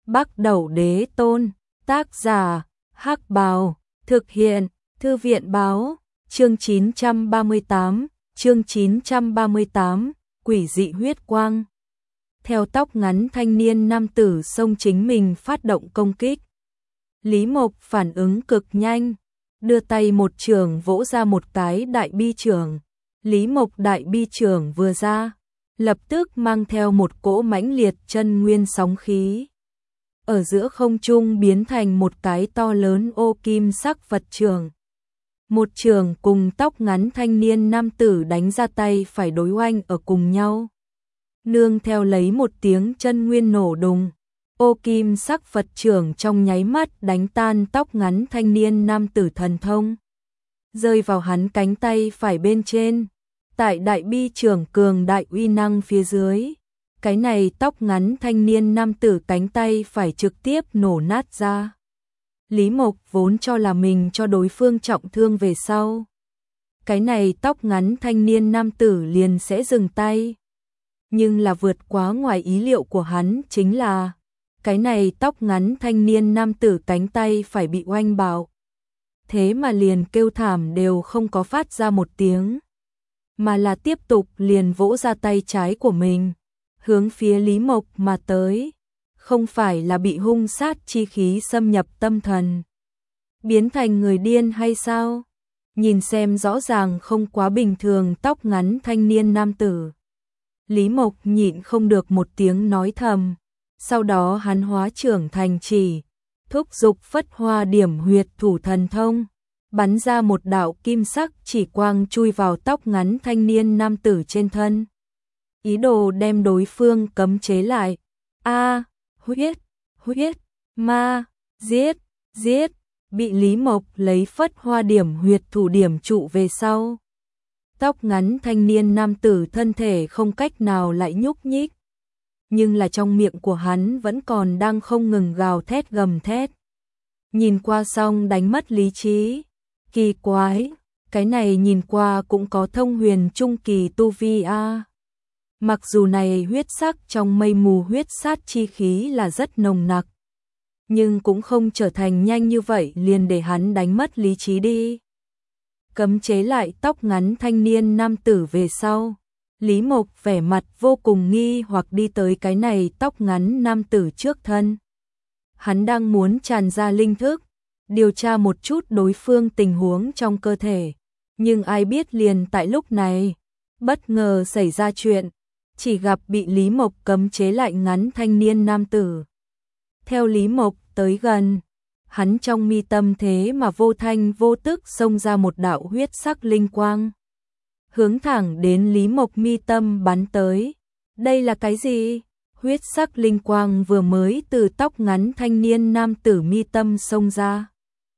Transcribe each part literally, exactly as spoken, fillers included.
Bắc Đẩu Đế Tôn, tác giả, Hắc Bào, thực hiện, Thư viện báo, chương chín trăm ba mươi tám, chương chín trăm ba mươi tám, quỷ dị huyết quang. Theo tóc ngắn thanh niên nam tử xông chính mình phát động công kích. Lý Mộc phản ứng cực nhanh, đưa tay một trường vỗ ra một cái đại bi trường. Lý Mộc đại bi trường vừa ra, lập tức mang theo một cỗ mãnh liệt chân nguyên sóng khí. Ở giữa không trung biến thành một cái to lớn ô kim sắc vật trường. Một trường cùng tóc ngắn thanh niên nam tử đánh ra tay phải đối oanh ở cùng nhau. Nương theo lấy một tiếng chân nguyên nổ đùng, ô kim sắc vật trường trong nháy mắt đánh tan tóc ngắn thanh niên nam tử thần thông, rơi vào hắn cánh tay phải bên trên. Tại đại bi trường cường đại uy năng phía dưới, cái này tóc ngắn thanh niên nam tử cánh tay phải trực tiếp nổ nát ra. Lý Mộc vốn cho là mình cho đối phương trọng thương về sau, cái này tóc ngắn thanh niên nam tử liền sẽ dừng tay. Nhưng là vượt quá ngoài ý liệu của hắn chính là, cái này tóc ngắn thanh niên nam tử cánh tay phải bị oanh bạo. Thế mà liền kêu thảm đều không có phát ra một tiếng, mà là tiếp tục liền vỗ ra tay trái của mình, hướng phía Lý Mộc mà tới. Không phải là bị hung sát chi khí xâm nhập tâm thần, biến thành người điên hay sao? Nhìn xem rõ ràng không quá bình thường tóc ngắn thanh niên nam tử. Lý Mộc nhịn không được một tiếng nói thầm, sau đó hắn hóa trưởng thành chỉ, thúc dục phất hoa điểm huyệt thủ thần thông, bắn ra một đạo kim sắc chỉ quang chui vào tóc ngắn thanh niên nam tử trên thân. Ý đồ đem đối phương cấm chế lại. A, huyết, huyết, ma, giết, giết, bị Lý Mộc lấy phất hoa điểm huyệt thủ điểm trụ về sau. Tóc ngắn thanh niên nam tử thân thể không cách nào lại nhúc nhích, nhưng là trong miệng của hắn vẫn còn đang không ngừng gào thét gầm thét. Nhìn qua xong đánh mất lý trí. Kỳ quái, cái này nhìn qua cũng có thông huyền trung kỳ tu vi a. Mặc dù này huyết sắc trong mây mù huyết sát chi khí là rất nồng nặc, nhưng cũng không trở thành nhanh như vậy liền để hắn đánh mất lý trí đi. Cấm chế lại tóc ngắn thanh niên nam tử về sau, Lý Mộc vẻ mặt vô cùng nghi hoặc đi tới cái này tóc ngắn nam tử trước thân. Hắn đang muốn tràn ra linh thức, điều tra một chút đối phương tình huống trong cơ thể, nhưng ai biết liền tại lúc này, bất ngờ xảy ra chuyện, chỉ gặp bị Lý Mộc cấm chế lại ngắn thanh niên nam tử. Theo Lý Mộc tới gần, hắn trong mi tâm thế mà vô thanh vô tức xông ra một đạo huyết sắc linh quang, hướng thẳng đến Lý Mộc mi tâm bắn tới. Đây là cái gì? Huyết sắc linh quang vừa mới từ tóc ngắn thanh niên nam tử mi tâm xông ra.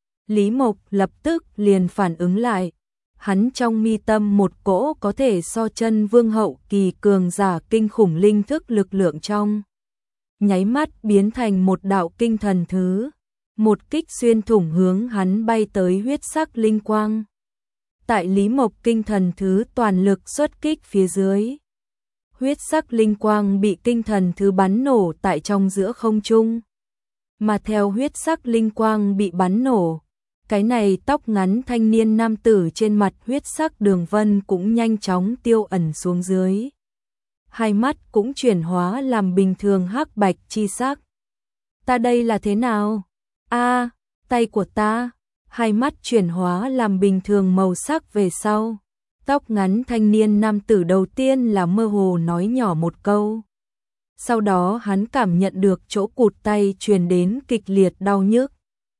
Lý Mộc lập tức liền phản ứng lại, hắn trong mi tâm một cỗ có thể so chân vương hậu kỳ cường giả kinh khủng linh thức lực lượng trong nháy mắt biến thành một đạo kinh thần thứ, một kích xuyên thủng hướng hắn bay tới huyết sắc linh quang. Tại Lý Mộc kinh thần thứ toàn lực xuất kích phía dưới, huyết sắc linh quang bị kinh thần thứ bắn nổ tại trong giữa không trung. Mà theo huyết sắc linh quang bị bắn nổ, cái này tóc ngắn thanh niên nam tử trên mặt huyết sắc đường vân cũng nhanh chóng tiêu ẩn xuống dưới. Hai mắt cũng chuyển hóa làm bình thường hắc bạch chi sắc. Ta đây là thế nào? A, tay của ta. Hai mắt chuyển hóa làm bình thường màu sắc về sau. Tóc ngắn thanh niên nam tử đầu tiên là mơ hồ nói nhỏ một câu. Sau đó hắn cảm nhận được chỗ cụt tay truyền đến kịch liệt đau nhức.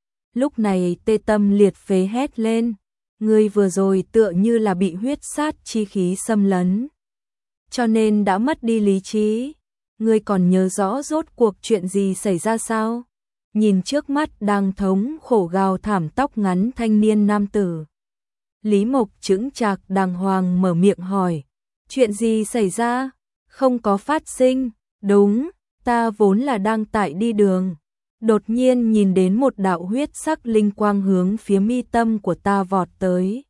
Lúc này tê tâm liệt phế hét lên, ngươi vừa rồi tựa như là bị huyết sát chi khí xâm lấn, cho nên đã mất đi lý trí. Ngươi còn nhớ rõ rốt cuộc chuyện gì xảy ra sao? Nhìn trước mắt đang thống khổ gào thảm tóc ngắn thanh niên nam tử, Lý Mộc chững chạc đàng hoàng mở miệng hỏi, chuyện gì xảy ra? Không có phát sinh. Đúng, ta vốn là đang tại đi đường, đột nhiên nhìn đến một đạo huyết sắc linh quang hướng phía mi tâm của ta vọt tới.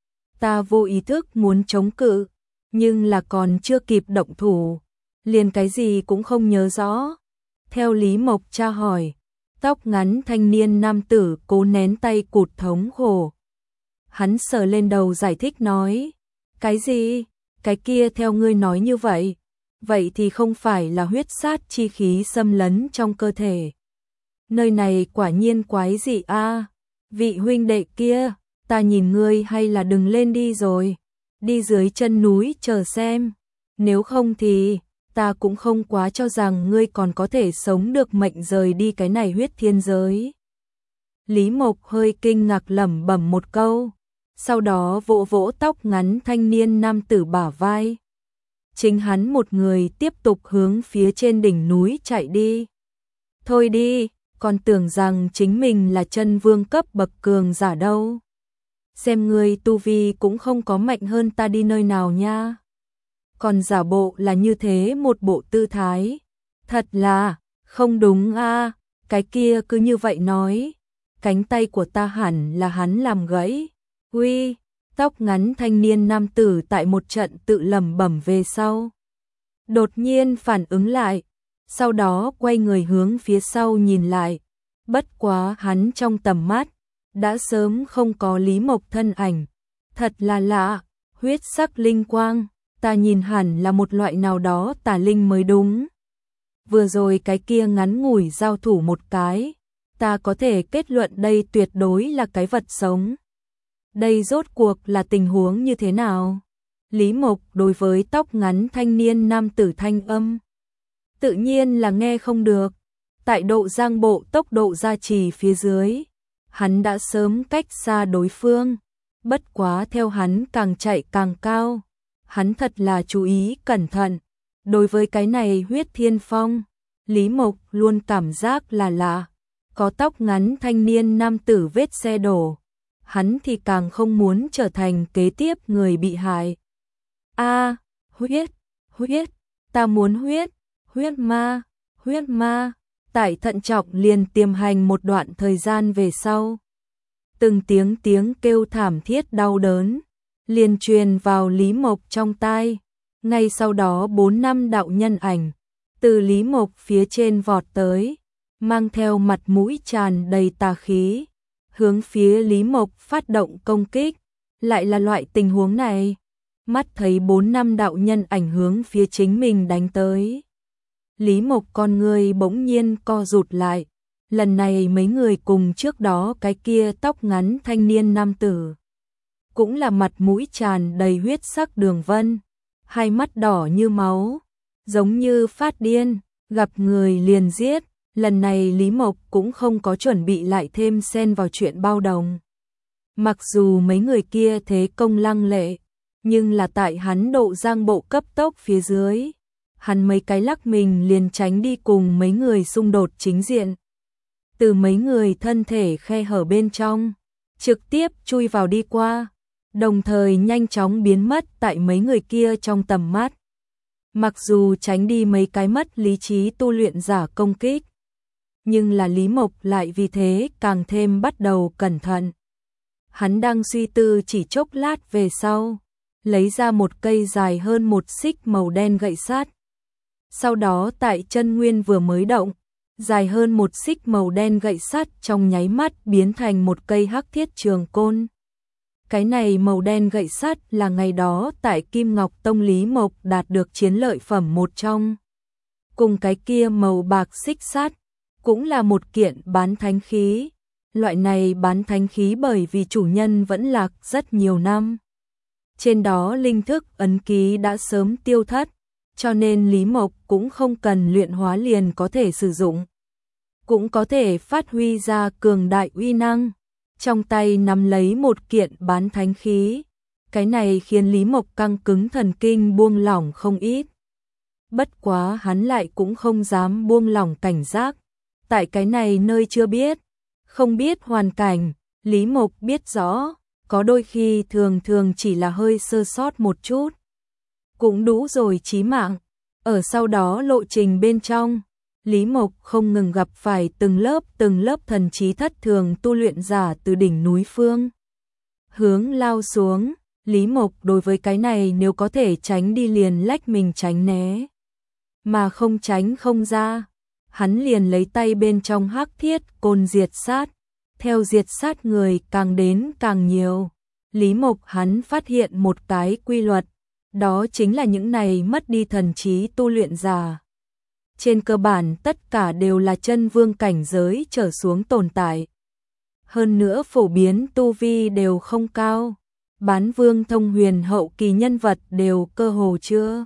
Ta vô ý thức muốn chống cự, nhưng là còn chưa kịp động thủ, liền cái gì cũng không nhớ rõ. Theo Lý Mộc tra hỏi, tóc ngắn thanh niên nam tử cố nén tay cụt thống khổ. Hắn sờ lên đầu giải thích nói, cái gì? Cái kia theo ngươi nói như vậy, vậy thì không phải là huyết sát chi khí xâm lấn trong cơ thể. Nơi này quả nhiên quái dị a. Vị huynh đệ kia, ta nhìn ngươi hay là đừng lên đi rồi, đi dưới chân núi chờ xem, nếu không thì ta cũng không quá cho rằng ngươi còn có thể sống được mệnh rời đi cái này huyết thiên giới. Lý Mộc hơi kinh ngạc lẩm bẩm một câu, sau đó vỗ vỗ tóc ngắn thanh niên nam tử bả vai. Chính hắn một người tiếp tục hướng phía trên đỉnh núi chạy đi. Thôi đi, còn tưởng rằng chính mình là chân vương cấp bậc cường giả đâu. Xem ngươi tu vi cũng không có mạnh hơn ta đi nơi nào nha. Còn giả bộ là như thế một bộ tư thái. Thật là, không đúng a. Cái kia cứ như vậy nói. Cánh tay của ta hẳn là hắn làm gãy. Uy, tóc ngắn thanh niên nam tử tại một trận tự lẩm bẩm về sau. Đột nhiên phản ứng lại, sau đó quay người hướng phía sau nhìn lại. Bất quá hắn trong tầm mắt, đã sớm không có Lý Mộc thân ảnh. Thật là lạ, huyết sắc linh quang, ta nhìn hẳn là một loại nào đó tà linh mới đúng. Vừa rồi cái kia ngắn ngủi giao thủ một cái, ta có thể kết luận đây tuyệt đối là cái vật sống. Đây rốt cuộc là tình huống như thế nào? Lý Mộc đối với tóc ngắn thanh niên nam tử thanh âm, tự nhiên là nghe không được. Tại độ giang bộ tốc độ gia trì phía dưới, hắn đã sớm cách xa đối phương. Bất quá theo hắn càng chạy càng cao, hắn thật là chú ý cẩn thận. Đối với cái này huyết thiên phong, Lý Mộc luôn cảm giác là lạ. Có tóc ngắn thanh niên nam tử vết xe đổ, hắn thì càng không muốn trở thành kế tiếp người bị hại. A, huyết, huyết, ta muốn huyết, huyết ma, huyết ma. Tại thận trọng liền tiềm hành một đoạn thời gian về sau. Từng tiếng tiếng kêu thảm thiết đau đớn, liền truyền vào Lý Mộc trong tai. Ngay sau đó bốn năm đạo nhân ảnh, từ Lý Mộc phía trên vọt tới, mang theo mặt mũi tràn đầy tà khí, hướng phía Lý Mộc phát động công kích. Lại là loại tình huống này, mắt thấy bốn năm đạo nhân ảnh hướng phía chính mình đánh tới. Lý Mộc con người bỗng nhiên co rụt lại, lần này mấy người cùng trước đó cái kia tóc ngắn thanh niên nam tử. Cũng là mặt mũi tràn đầy huyết sắc đường vân, hai mắt đỏ như máu, giống như phát điên, gặp người liền giết. Lần này Lý Mộc cũng không có chuẩn bị lại thêm xen vào chuyện bao đồng. Mặc dù mấy người kia thế công lăng lệ, nhưng là tại hắn độ giang bộ cấp tốc phía dưới. Hắn mấy cái lắc mình liền tránh đi cùng mấy người xung đột chính diện. Từ mấy người thân thể khe hở bên trong, trực tiếp chui vào đi qua, đồng thời nhanh chóng biến mất tại mấy người kia trong tầm mắt. Mặc dù tránh đi mấy cái mất lý trí tu luyện giả công kích, nhưng là Lý Mộc lại vì thế càng thêm bắt đầu cẩn thận. Hắn đang suy tư chỉ chốc lát về sau, lấy ra một cây dài hơn một xích màu đen gậy sắt. Sau đó tại chân nguyên vừa mới động, dài hơn một xích màu đen gậy sắt trong nháy mắt biến thành một cây hắc thiết trường côn. Cái này màu đen gậy sắt là ngày đó tại Kim Ngọc Tông Lý Mộc đạt được chiến lợi phẩm một trong. Cùng cái kia màu bạc xích sắt, cũng là một kiện bán thánh khí. Loại này bán thánh khí bởi vì chủ nhân vẫn lạc rất nhiều năm. Trên đó linh thức ấn ký đã sớm tiêu thất, cho nên Lý Mộc cũng không cần luyện hóa liền có thể sử dụng. Cũng có thể phát huy ra cường đại uy năng. Trong tay nắm lấy một kiện bán thánh khí. Cái này khiến Lý Mộc căng cứng thần kinh buông lỏng không ít. Bất quá hắn lại cũng không dám buông lỏng cảnh giác. Tại cái này nơi chưa biết, không biết hoàn cảnh, Lý Mộc biết rõ, có đôi khi thường thường chỉ là hơi sơ sót một chút. Cũng đủ rồi chí mạng. Ở sau đó lộ trình bên trong, Lý Mộc không ngừng gặp phải từng lớp từng lớp thần trí thất thường tu luyện giả từ đỉnh núi phương. Hướng lao xuống, Lý Mộc đối với cái này nếu có thể tránh đi liền lách mình tránh né. Mà không tránh không ra. hắn liền lấy tay bên trong hắc thiết côn diệt sát, theo diệt sát người càng đến càng nhiều. Lý Mộc hắn phát hiện một cái quy luật, đó chính là những này mất đi thần trí tu luyện giả. Trên cơ bản tất cả đều là chân vương cảnh giới trở xuống tồn tại. Hơn nữa phổ biến tu vi đều không cao, bán vương thông huyền hậu kỳ nhân vật đều cơ hồ chưa.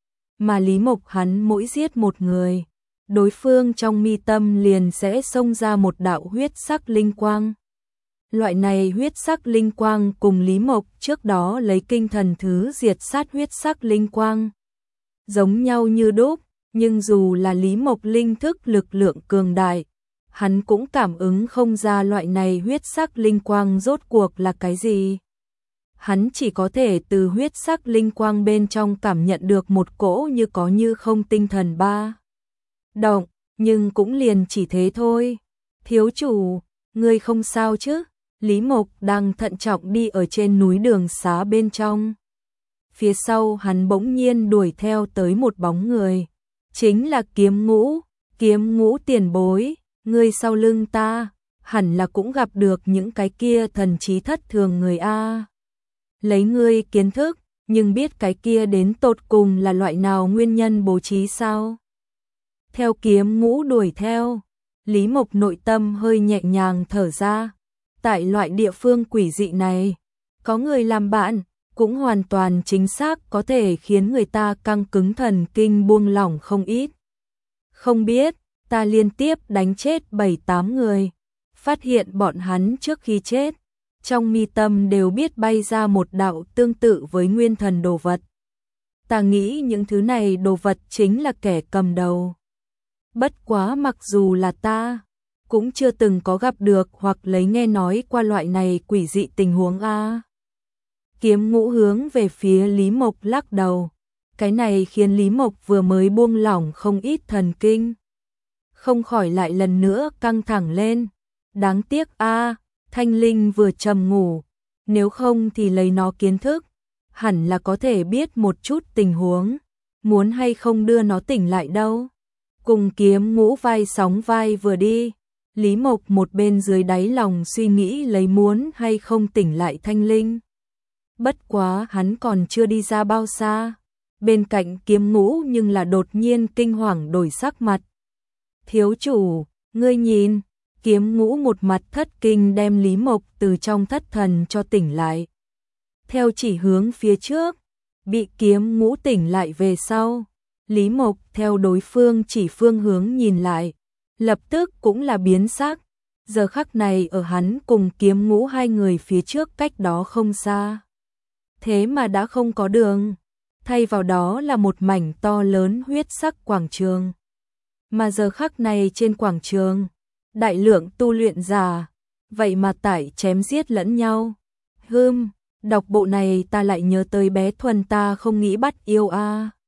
Mà Lý Mộc hắn mỗi giết một người, đối phương trong mi tâm liền sẽ xông ra một đạo huyết sắc linh quang. Loại này huyết sắc linh quang cùng Lý Mộc trước đó lấy kinh thần thứ diệt sát huyết sắc linh quang giống nhau như đúc, nhưng dù là Lý Mộc linh thức lực lượng cường đại, hắn cũng cảm ứng không ra loại này huyết sắc linh quang rốt cuộc là cái gì. Hắn chỉ có thể từ huyết sắc linh quang bên trong cảm nhận được một cỗ như có như không tinh thần ba động, nhưng cũng liền chỉ thế thôi. Thiếu chủ, ngươi không sao chứ? Lý Mộc đang thận trọng đi ở trên núi đường xá bên trong. Phía sau hắn bỗng nhiên đuổi theo tới một bóng người. Chính là Kiếm Ngũ, Kiếm Ngũ tiền bối, ngươi sau lưng ta, hẳn là cũng gặp được những cái kia thần trí thất thường người A. Lấy ngươi kiến thức, nhưng biết cái kia đến tột cùng là loại nào nguyên nhân bố trí sao? Theo Kiếm Ngũ đuổi theo, Lý Mộc nội tâm hơi nhẹ nhàng thở ra. Tại loại địa phương quỷ dị này, có người làm bạn, cũng hoàn toàn chính xác có thể khiến người ta căng cứng thần kinh buông lỏng không ít. Không biết, ta liên tiếp đánh chết bảy tám người, phát hiện bọn hắn trước khi chết, trong mi tâm đều biết bay ra một đạo tương tự với nguyên thần đồ vật. Ta nghĩ những thứ này đồ vật chính là kẻ cầm đầu. Bất quá mặc dù là ta, cũng chưa từng có gặp được hoặc lấy nghe nói qua loại này quỷ dị tình huống a. Kiếm Ngũ hướng về phía Lý Mộc lắc đầu. Cái này khiến Lý Mộc vừa mới buông lỏng không ít thần kinh, không khỏi lại lần nữa căng thẳng lên. Đáng tiếc a, Thanh Linh vừa trầm ngủ, nếu không thì lấy nó kiến thức, hẳn là có thể biết một chút tình huống, muốn hay không đưa nó tỉnh lại đâu. Cùng Kiếm Ngũ vai sóng vai vừa đi, Lý Mộc một bên dưới đáy lòng suy nghĩ lấy muốn hay không tỉnh lại Thanh Linh. Bất quá hắn còn chưa đi ra bao xa, bên cạnh Kiếm Ngũ nhưng là đột nhiên kinh hoàng đổi sắc mặt. Thiếu chủ, ngươi nhìn, Kiếm Ngũ một mặt thất kinh đem Lý Mộc từ trong thất thần cho tỉnh lại. Theo chỉ hướng phía trước, bị Kiếm Ngũ tỉnh lại về sau, Lý Mộc theo đối phương chỉ phương hướng nhìn lại, lập tức cũng là biến sắc. Giờ khắc này ở hắn cùng Kiếm Ngũ hai người phía trước cách đó không xa. Thế mà đã không có đường, thay vào đó là một mảnh to lớn huyết sắc quảng trường. Mà giờ khắc này trên quảng trường, đại lượng tu luyện giả, vậy mà tải chém giết lẫn nhau. Hừm, đọc bộ này ta lại nhớ tới bé Thuần ta không nghĩ bắt yêu a.